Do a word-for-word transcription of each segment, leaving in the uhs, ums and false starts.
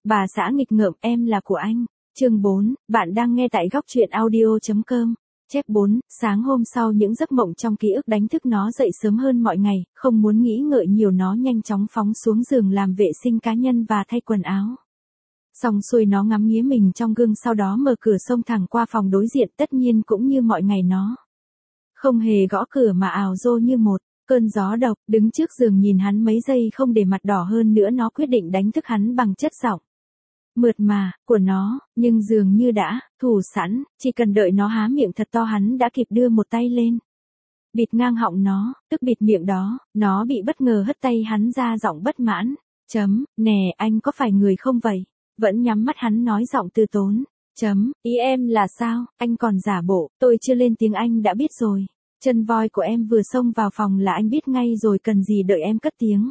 Bà xã nghịch ngợm, em là của anh. Chương bốn, bạn đang nghe tại góc truyện audio chấm com. Chép bốn, sáng hôm sau những giấc mộng trong ký ức đánh thức nó dậy sớm hơn mọi ngày, không muốn nghĩ ngợi nhiều nó nhanh chóng phóng xuống giường làm vệ sinh cá nhân và thay quần áo. Xong xuôi nó ngắm nghía mình trong gương, sau đó mở cửa xông thẳng qua phòng đối diện, tất nhiên cũng như mọi ngày nó không hề gõ cửa mà ào rô như một cơn gió độc, đứng trước giường nhìn hắn mấy giây không để mặt đỏ hơn nữa, nó quyết định đánh thức hắn bằng chất giọng mượt mà của nó, nhưng dường như đã thủ sẵn, chỉ cần đợi nó há miệng thật to hắn đã kịp đưa một tay lên bịt ngang họng nó, tức bịt miệng đó. Nó bị bất ngờ hất tay hắn ra, giọng bất mãn, chấm, nè anh có phải người không vậy? Vẫn nhắm mắt hắn nói giọng từ tốn, chấm, ý em là sao? Anh còn giả bộ, tôi chưa lên tiếng anh đã biết rồi. Chân voi của em vừa xông vào phòng là anh biết ngay rồi, cần gì đợi em cất tiếng.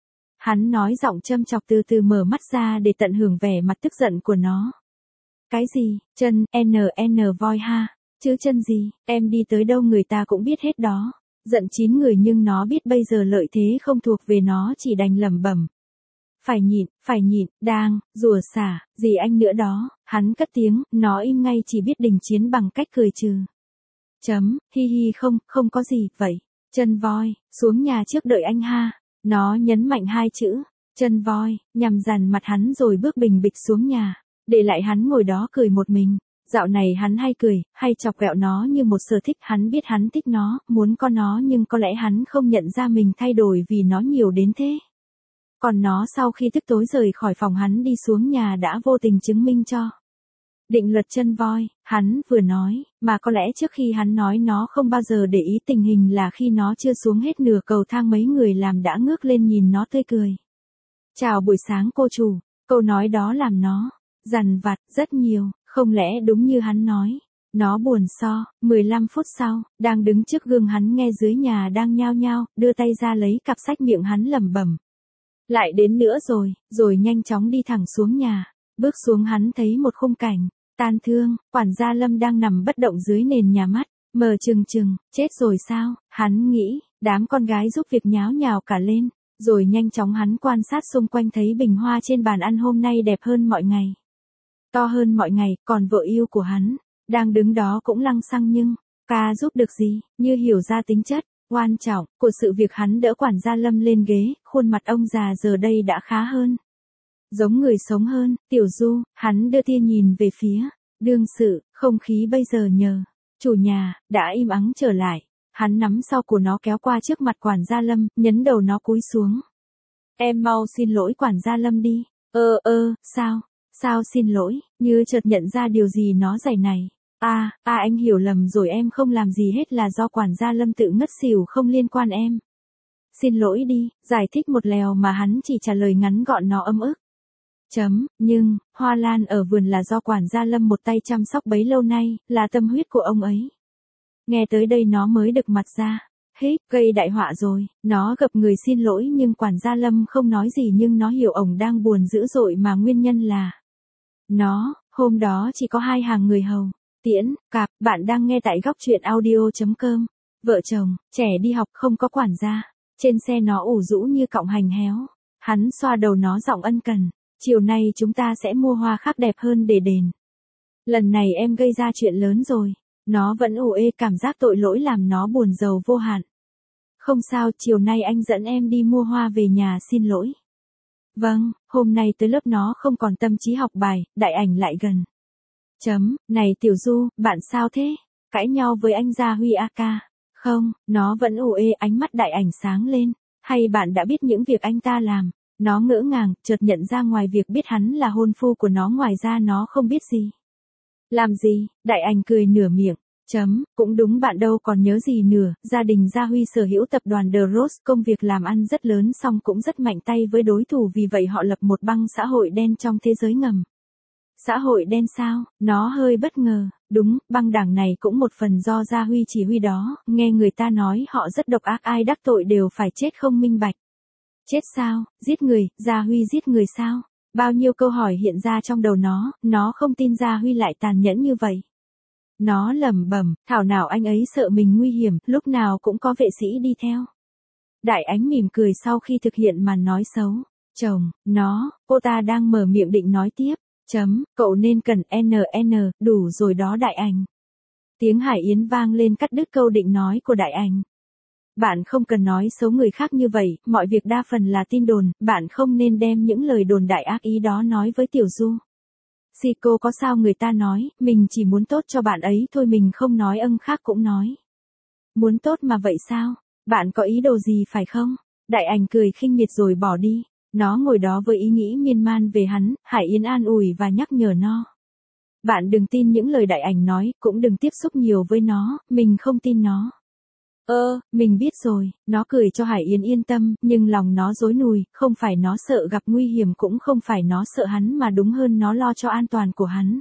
Hắn nói giọng châm chọc, từ từ mở mắt ra để tận hưởng vẻ mặt tức giận của nó. Cái gì? Chân, n n voi ha. Chứ chân gì, em đi tới đâu người ta cũng biết hết đó. Giận chín người nhưng nó biết bây giờ lợi thế không thuộc về nó, chỉ đành lẩm bẩm. Phải nhịn, phải nhịn, đang, rùa xả, gì anh nữa đó. Hắn cất tiếng, nó im ngay, chỉ biết đình chiến bằng cách cười trừ. Chấm, hi hi không, không có gì, vậy. Chân voi, xuống nhà trước đợi anh ha. Nó nhấn mạnh hai chữ, chân voi, nhằm dằn mặt hắn rồi bước bình bịch xuống nhà, để lại hắn ngồi đó cười một mình. Dạo này hắn hay cười, hay chọc ghẹo nó như một sở thích, hắn biết hắn thích nó, muốn có nó, nhưng có lẽ hắn không nhận ra mình thay đổi vì nó nhiều đến thế. Còn nó sau khi thức tối rời khỏi phòng hắn đi xuống nhà đã vô tình chứng minh cho định luật chân voi. Hắn vừa nói, mà có lẽ trước khi hắn nói nó không bao giờ để ý tình hình là khi nó chưa xuống hết nửa cầu thang mấy người làm đã ngước lên nhìn nó tươi cười. Chào buổi sáng cô chủ, câu nói đó làm nó dằn vặt rất nhiều, không lẽ đúng như hắn nói. Nó buồn so, mười lăm phút sau, đang đứng trước gương hắn nghe dưới nhà đang nhao nhao, đưa tay ra lấy cặp sách, miệng hắn lẩm bẩm. Lại đến nữa rồi, rồi nhanh chóng đi thẳng xuống nhà. Bước xuống hắn thấy một khung cảnh tan thương, quản gia Lâm đang nằm bất động dưới nền nhà, mắt mờ trừng trừng, chết rồi sao? Hắn nghĩ, đám con gái giúp việc nháo nhào cả lên, rồi nhanh chóng hắn quan sát xung quanh thấy bình hoa trên bàn ăn hôm nay đẹp hơn mọi ngày, to hơn mọi ngày, còn vợ yêu của hắn đang đứng đó cũng lăng xăng, nhưng ca giúp được gì? Như hiểu ra tính chất quan trọng của sự việc, hắn đỡ quản gia Lâm lên ghế, khuôn mặt ông già giờ đây đã khá hơn, giống người sống hơn. Tiểu Du, hắn đưa tia nhìn về phía đương sự, không khí bây giờ nhờ chủ nhà đã im ắng trở lại. Hắn nắm sau của nó kéo qua trước mặt quản gia Lâm, nhấn đầu nó cúi xuống. Em mau xin lỗi quản gia Lâm đi. Ơ ơ, sao? Sao xin lỗi? Như chợt nhận ra điều gì nó giày này. À, à anh hiểu lầm rồi, em không làm gì hết, là do quản gia Lâm tự ngất xỉu, không liên quan em. Xin lỗi đi, giải thích một lèo mà hắn chỉ trả lời ngắn gọn, nó ấm ức. Chấm, nhưng, hoa lan ở vườn là do quản gia Lâm một tay chăm sóc bấy lâu nay, là tâm huyết của ông ấy. Nghe tới đây nó mới đực mặt ra. Hít, gây đại họa rồi. Nó gập người xin lỗi nhưng quản gia Lâm không nói gì, nhưng nó hiểu ổng đang buồn dữ dội mà nguyên nhân là nó, hôm đó chỉ có hai hàng người hầu. Tiễn, cạp, bạn đang nghe tại góc truyện audio chấm com. Vợ chồng, trẻ đi học không có quản gia. Trên xe nó ủ rũ như cọng hành héo. Hắn xoa đầu nó giọng ân cần. Chiều nay chúng ta sẽ mua hoa khác đẹp hơn để đền. Lần này em gây ra chuyện lớn rồi. Nó vẫn ủ ê, cảm giác tội lỗi làm nó buồn rầu vô hạn. Không sao, chiều nay anh dẫn em đi mua hoa về nhà xin lỗi. Vâng, hôm nay tới lớp nó không còn tâm trí học bài, Đại Ảnh lại gần. Chấm, này Tiểu Du, bạn sao thế? Cãi nhau với anh Gia Huy a ca? Không, nó vẫn ủ ê, ánh mắt Đại Ảnh sáng lên. Hay bạn đã biết những việc anh ta làm? Nó ngỡ ngàng, chợt nhận ra ngoài việc biết hắn là hôn phu của nó, ngoài ra nó không biết gì. Làm gì? Đại Ảnh cười nửa miệng. Chấm, cũng đúng, bạn đâu còn nhớ gì nữa. Gia đình Gia Huy sở hữu tập đoàn The Rose, công việc làm ăn rất lớn, song cũng rất mạnh tay với đối thủ, vì vậy họ lập một băng xã hội đen trong thế giới ngầm. Xã hội đen sao? Nó hơi bất ngờ. Đúng, băng đảng này cũng một phần do Gia Huy chỉ huy đó, nghe người ta nói họ rất độc ác, ai đắc tội đều phải chết không minh bạch. Chết sao? Giết người? Gia Huy giết người sao? Bao nhiêu câu hỏi hiện ra trong đầu nó, nó không tin Gia Huy lại tàn nhẫn như vậy. Nó lẩm bẩm, thảo nào anh ấy sợ mình nguy hiểm, lúc nào cũng có vệ sĩ đi theo. Đại Ánh mỉm cười sau khi thực hiện màn nói xấu. Chồng, nó, cô ta đang mở miệng định nói tiếp. Chấm, cậu nên cần en en, đủ rồi đó Đại Ảnh. Tiếng Hải Yến vang lên cắt đứt câu định nói của Đại Ảnh. Bạn không cần nói xấu người khác như vậy, mọi việc đa phần là tin đồn, bạn không nên đem những lời đồn đại ác ý đó nói với Tiểu Du. Zico có sao người ta nói, mình chỉ muốn tốt cho bạn ấy thôi, mình không nói âng khác cũng nói. Muốn tốt mà vậy sao? Bạn có ý đồ gì phải không? Đại Ảnh cười khinh miệt rồi bỏ đi. Nó ngồi đó với ý nghĩ miên man về hắn, Hải Yến an ủi và nhắc nhở nó. Bạn đừng tin những lời Đại Ảnh nói, cũng đừng tiếp xúc nhiều với nó, mình không tin nó. Ơ, mình biết rồi, nó cười cho Hải Yến yên tâm, nhưng lòng nó rối nùi, không phải nó sợ gặp nguy hiểm, cũng không phải nó sợ hắn, mà đúng hơn nó lo cho an toàn của hắn.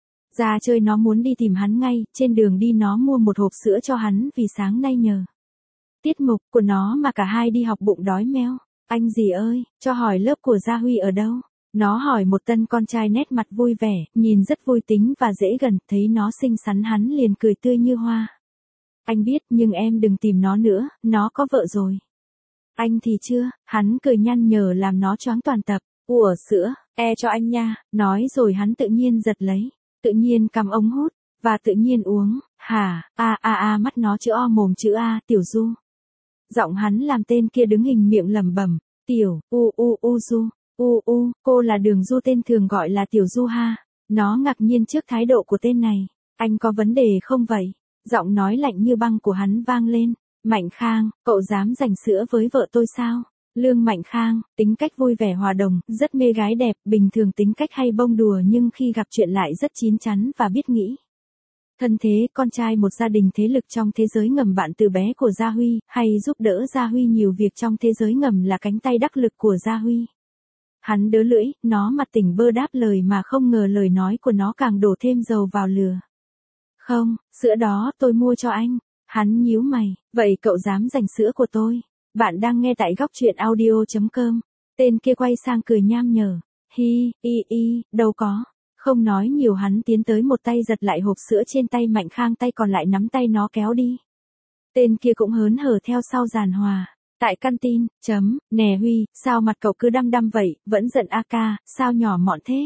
Ra chơi nó muốn đi tìm hắn ngay, trên đường đi nó mua một hộp sữa cho hắn vì sáng nay nhờ tiết mục của nó mà cả hai đi học bụng đói meo. Anh gì ơi, cho hỏi lớp của Gia Huy ở đâu? Nó hỏi một tân con trai nét mặt vui vẻ, nhìn rất vui tính và dễ gần, thấy nó xinh xắn hắn liền cười tươi như hoa. Anh biết, nhưng em đừng tìm nó nữa, nó có vợ rồi. Anh thì chưa, hắn cười nhăn nhở làm nó choáng toàn tập. Ủa sữa, e cho anh nha, nói rồi hắn tự nhiên giật lấy, tự nhiên cầm ống hút, và tự nhiên uống. Hả, a a a mắt nó chữ O mồm chữ A, Tiểu Du. Giọng hắn làm tên kia đứng hình miệng lẩm bẩm, Tiểu, u u u Du, u u, cô là Đường Du, tên thường gọi là Tiểu Du ha. Nó ngạc nhiên trước thái độ của tên này. Anh có vấn đề không vậy? Giọng nói lạnh như băng của hắn vang lên. Mạnh Khang, cậu dám giành sữa với vợ tôi sao? Lương Mạnh Khang, tính cách vui vẻ hòa đồng, rất mê gái đẹp, bình thường tính cách hay bông đùa nhưng khi gặp chuyện lại rất chín chắn và biết nghĩ. Thân thế, con trai một gia đình thế lực trong thế giới ngầm, bạn từ bé của Gia Huy, hay giúp đỡ Gia Huy nhiều việc trong thế giới ngầm, là cánh tay đắc lực của Gia Huy. Hắn đớ lưỡi, nó mặt tỉnh bơ đáp lời mà không ngờ lời nói của nó càng đổ thêm dầu vào lửa. Không, sữa đó tôi mua cho anh. Hắn nhíu mày, vậy cậu dám giành sữa của tôi? Bạn đang nghe tại góc truyện audio chấm com. Tên kia quay sang cười nham nhở. Hi, y y, đâu có. Không nói nhiều, hắn tiến tới một tay giật lại hộp sữa trên tay Mạnh Khang, tay còn lại nắm tay nó kéo đi. Tên kia cũng hớn hở theo sau giàn hòa. Tại căn tin, chấm, nè Huy, sao mặt cậu cứ đăm đăm vậy, vẫn giận a ca, sao nhỏ mọn thế?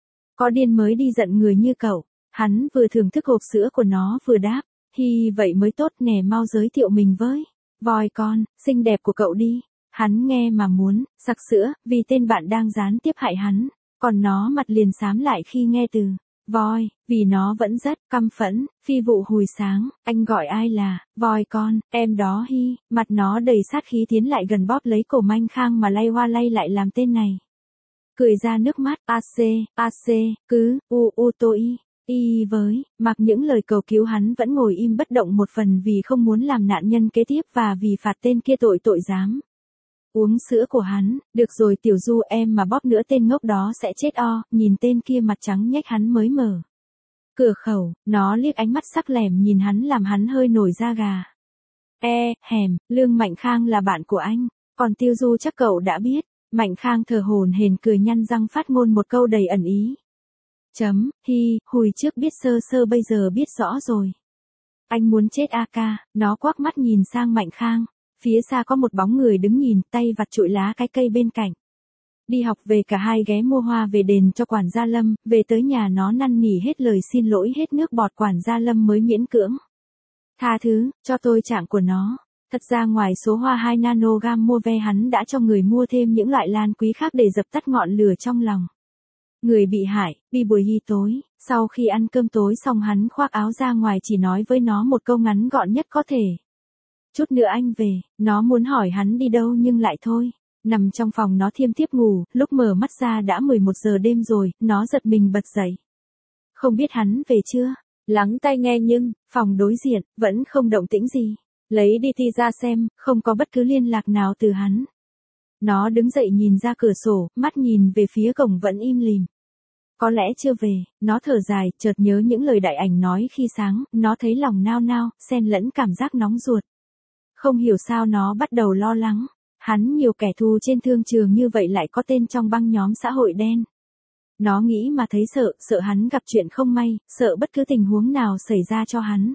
Có điên mới đi giận người như cậu. Hắn vừa thưởng thức hộp sữa của nó vừa đáp. Hi, vậy mới tốt nè, mau giới thiệu mình với voi con, xinh đẹp của cậu đi. Hắn nghe mà muốn sặc sữa, vì tên bạn đang gián tiếp hại hắn. Còn nó mặt liền xám lại khi nghe từ voi, vì nó vẫn rất căm phẫn. Phi vụ hồi sáng, anh gọi ai là voi con, em đó Hi. Mặt nó đầy sát khí tiến lại gần bóp lấy cổ Mạnh Khang mà lay hoa lay lại làm tên này cười ra nước mắt. A C, A C, cứ, u u tôi y với, mặc những lời cầu cứu hắn vẫn ngồi im bất động, một phần vì không muốn làm nạn nhân kế tiếp và vì phạt tên kia tội tội dám uống sữa của hắn. Được rồi Tiểu Du, em mà bóp nữa tên ngốc đó sẽ chết o. Nhìn tên kia mặt trắng nhách hắn mới mở cửa khẩu, nó liếc ánh mắt sắc lẻm nhìn hắn làm hắn hơi nổi da gà. E, hèm, Lương Mạnh Khang là bạn của anh, còn Tiêu Du chắc cậu đã biết. Mạnh Khang thở hổn hển cười nhăn răng phát ngôn một câu đầy ẩn ý. Chấm, Hi, hồi trước biết sơ sơ bây giờ biết rõ rồi. Anh muốn chết a ca, nó quắc mắt nhìn sang Mạnh Khang. Phía xa có một bóng người đứng nhìn, tay vặt trụi lá cái cây bên cạnh. Đi học về cả hai ghé mua hoa về đền cho quản gia Lâm, về tới nhà nó năn nỉ hết lời xin lỗi hết nước bọt, quản gia Lâm mới miễn cưỡng tha thứ cho tôi trạng của nó. Thật ra ngoài số hoa hai nanogam mua ve, hắn đã cho người mua thêm những loại lan quý khác để dập tắt ngọn lửa trong lòng người bị hại. Đi buổi hi tối, sau khi ăn cơm tối xong hắn khoác áo ra ngoài, chỉ nói với nó một câu ngắn gọn nhất có thể. Chút nữa anh về. Nó muốn hỏi hắn đi đâu nhưng lại thôi. Nằm trong phòng nó thiêm thiếp ngủ, lúc mở mắt ra đã mười một giờ đêm rồi, nó giật mình bật dậy. Không biết hắn về chưa? Lắng tai nghe nhưng, phòng đối diện, vẫn không động tĩnh gì. Lấy đi ti ra xem, không có bất cứ liên lạc nào từ hắn. Nó đứng dậy nhìn ra cửa sổ, mắt nhìn về phía cổng vẫn im lìm. Có lẽ chưa về, nó thở dài, chợt nhớ những lời Đại Ảnh nói khi sáng, nó thấy lòng nao nao, xen lẫn cảm giác nóng ruột. Không hiểu sao nó bắt đầu lo lắng. Hắn nhiều kẻ thù trên thương trường như vậy lại có tên trong băng nhóm xã hội đen. Nó nghĩ mà thấy sợ, sợ hắn gặp chuyện không may, sợ bất cứ tình huống nào xảy ra cho hắn.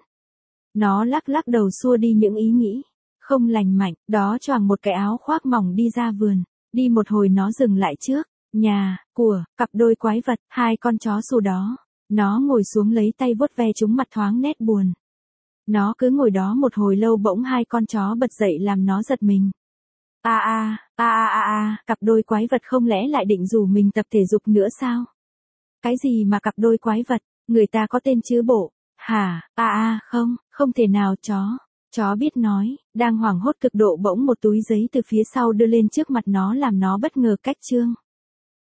Nó lắc lắc đầu xua đi những ý nghĩ không lành mạnh, đó choàng một cái áo khoác mỏng đi ra vườn. Đi một hồi nó dừng lại trước, nhà, của, cặp đôi quái vật, hai con chó xù đó. Nó ngồi xuống lấy tay vuốt ve chúng mặt thoáng nét buồn. Nó cứ ngồi đó một hồi lâu bỗng hai con chó bật dậy làm nó giật mình. A a, a a a a, cặp đôi quái vật không lẽ lại định rủ mình tập thể dục nữa sao? Cái gì mà cặp đôi quái vật, người ta có tên chứ bộ. Hả, a a, không, không thể nào chó. Chó biết nói, đang hoảng hốt cực độ bỗng một túi giấy từ phía sau đưa lên trước mặt nó làm nó bất ngờ cách chương.